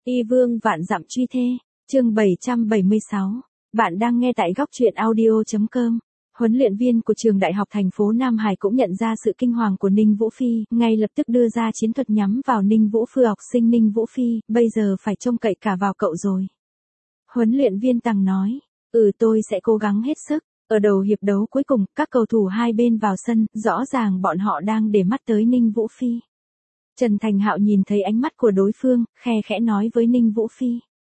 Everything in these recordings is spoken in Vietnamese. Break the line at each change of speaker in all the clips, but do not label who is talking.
Y vương vạn dặm truy thê, chương 776. Bạn đang nghe tại góc truyện audio.com. Huấn luyện viên của trường đại học thành phố Nam Hải cũng nhận ra sự kinh hoàng của Ninh Vũ Phi, ngay lập tức đưa ra chiến thuật nhắm vào Ninh Vũ Phi. Học sinh Ninh Vũ Phi, bây giờ phải trông cậy cả vào cậu rồi. Huấn luyện viên Tằng nói, tôi sẽ cố gắng hết sức. Ở đầu hiệp đấu cuối cùng, các cầu thủ hai bên vào sân, rõ ràng bọn họ đang để mắt tới Ninh Vũ Phi. Trần Thành Hạo nhìn thấy ánh mắt của đối phương, khe khẽ nói với Ninh Vũ Phi.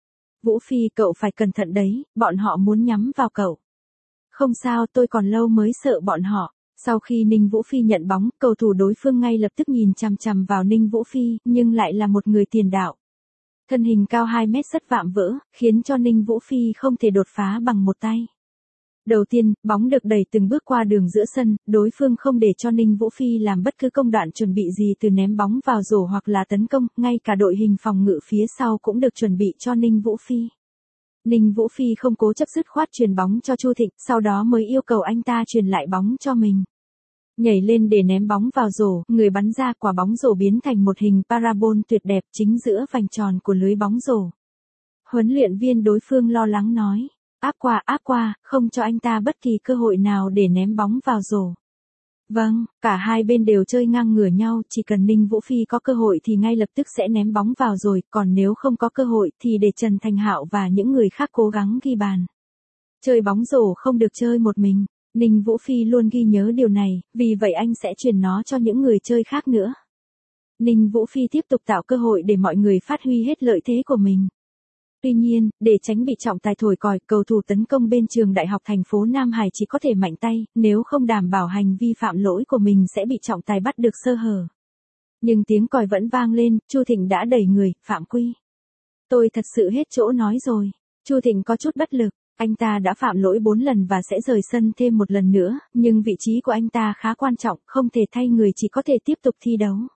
Vũ Phi, cậu phải cẩn thận đấy, bọn họ muốn nhắm vào cậu. Không sao, tôi còn lâu mới sợ bọn họ. Sau khi Ninh Vũ Phi nhận bóng, cầu thủ đối phương ngay lập tức nhìn chằm chằm vào Ninh Vũ Phi, nhưng lại là một người tiền đạo. Thân hình cao 2 mét rất vạm vỡ, khiến cho Ninh Vũ Phi không thể đột phá bằng một tay. Đầu tiên, bóng được đẩy từng bước qua đường giữa sân, đối phương không để cho Ninh Vũ Phi làm bất cứ công đoạn chuẩn bị gì từ ném bóng vào rổ hoặc là tấn công, ngay cả đội hình phòng ngự phía sau cũng được chuẩn bị cho Ninh Vũ Phi. Ninh Vũ Phi không cố chấp dứt khoát chuyền bóng cho Chu Thịnh, sau đó mới yêu cầu anh ta chuyền lại bóng cho mình. Nhảy lên để ném bóng vào rổ, người bắn ra quả bóng rổ biến thành một hình parabol tuyệt đẹp chính giữa vành tròn của lưới bóng rổ. Huấn luyện viên đối phương lo lắng nói. Áp qua, không cho anh ta bất kỳ cơ hội nào để ném bóng vào rổ. Vâng, cả hai bên đều chơi ngang ngửa nhau, chỉ cần Ninh Vũ Phi có cơ hội thì ngay lập tức sẽ ném bóng vào rồi, còn nếu không có cơ hội thì để Trần Thành Hạo và những người khác cố gắng ghi bàn. Chơi bóng rổ không được chơi một mình, Ninh Vũ Phi luôn ghi nhớ điều này, vì vậy anh sẽ truyền nó cho những người chơi khác nữa. Ninh Vũ Phi tiếp tục tạo cơ hội để mọi người phát huy hết lợi thế của mình. Tuy nhiên, để tránh bị trọng tài thổi còi, cầu thủ tấn công bên trường đại học thành phố Nam Hải chỉ có thể mạnh tay, nếu không đảm bảo hành vi phạm lỗi của mình sẽ bị trọng tài bắt được sơ hở. Nhưng tiếng còi vẫn vang lên, Chu Thịnh đã đẩy người, phạm quy. Tôi thật sự hết chỗ nói rồi. Chu Thịnh có chút bất lực, anh ta đã phạm lỗi 4 lần và sẽ rời sân thêm một lần nữa, nhưng vị trí của anh ta khá quan trọng, không thể thay người, chỉ có thể tiếp tục thi đấu.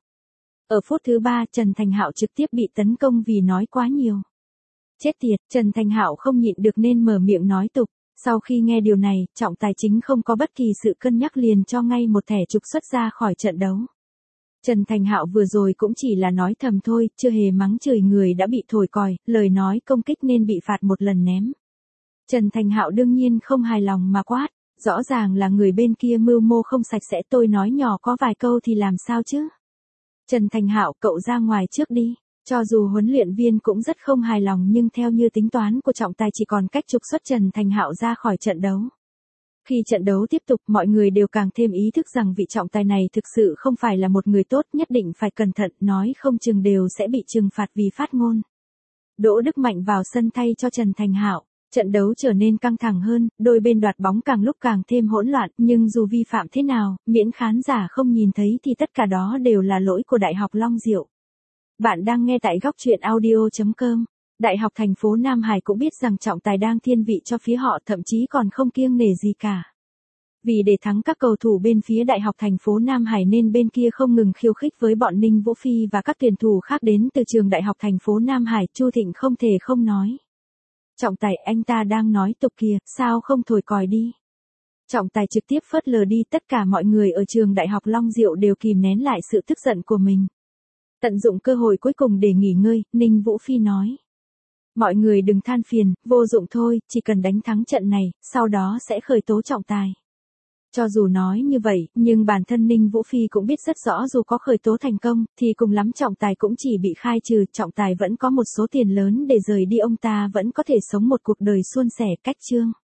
Ở phút thứ 3, Trần Thành Hạo trực tiếp bị tấn công vì nói quá nhiều. Chết tiệt, Trần Thành Hạo không nhịn được nên mở miệng nói tục. Sau khi nghe điều này, trọng tài chính không có bất kỳ sự cân nhắc liền cho ngay một thẻ trục xuất ra khỏi trận đấu. Trần Thành Hạo vừa rồi cũng chỉ là nói thầm thôi, chưa hề mắng chửi người đã bị thổi còi, lời nói công kích nên bị phạt một lần ném. Trần Thành Hạo đương nhiên không hài lòng mà quát, rõ ràng là người bên kia mưu mô không sạch sẽ, tôi nói nhỏ có vài câu thì làm sao chứ. Trần Thành Hạo, cậu ra ngoài trước đi. Cho dù huấn luyện viên cũng rất không hài lòng nhưng theo như tính toán của trọng tài chỉ còn cách trục xuất Trần Thành Hạo ra khỏi trận đấu. Khi trận đấu tiếp tục, mọi người đều càng thêm ý thức rằng vị trọng tài này thực sự không phải là một người tốt, nhất định phải cẩn thận, nói không chừng đều sẽ bị trừng phạt vì phát ngôn. Đỗ Đức Mạnh vào sân thay cho Trần Thành Hạo. Trận đấu trở nên căng thẳng hơn, đôi bên đoạt bóng càng lúc càng thêm hỗn loạn, nhưng dù vi phạm thế nào, miễn khán giả không nhìn thấy thì tất cả đó đều là lỗi của Đại học Long Diệu. Bạn đang nghe tại góc truyện audio.com. Đại học thành phố Nam Hải cũng biết rằng trọng tài đang thiên vị cho phía họ, thậm chí còn không kiêng nể gì cả. Vì để thắng các cầu thủ bên phía Đại học thành phố Nam Hải nên bên kia không ngừng khiêu khích với bọn Ninh Vũ Phi và các tuyển thủ khác đến từ trường Đại học thành phố Nam Hải. Chu Thịnh không thể không nói. Trọng tài, anh ta đang nói tục kìa, sao không thổi còi đi. Trọng tài trực tiếp phớt lờ đi, tất cả mọi người ở trường Đại học Long Diệu đều kìm nén lại sự tức giận của mình. Tận dụng cơ hội cuối cùng để nghỉ ngơi, Ninh Vũ Phi nói. Mọi người đừng than phiền, vô dụng thôi, chỉ cần đánh thắng trận này, sau đó sẽ khởi tố trọng tài. Cho dù nói như vậy, nhưng bản thân Ninh Vũ Phi cũng biết rất rõ dù có khởi tố thành công, thì cùng lắm trọng tài cũng chỉ bị khai trừ, trọng tài vẫn có một số tiền lớn để rời đi, ông ta vẫn có thể sống một cuộc đời suôn sẻ cách chương.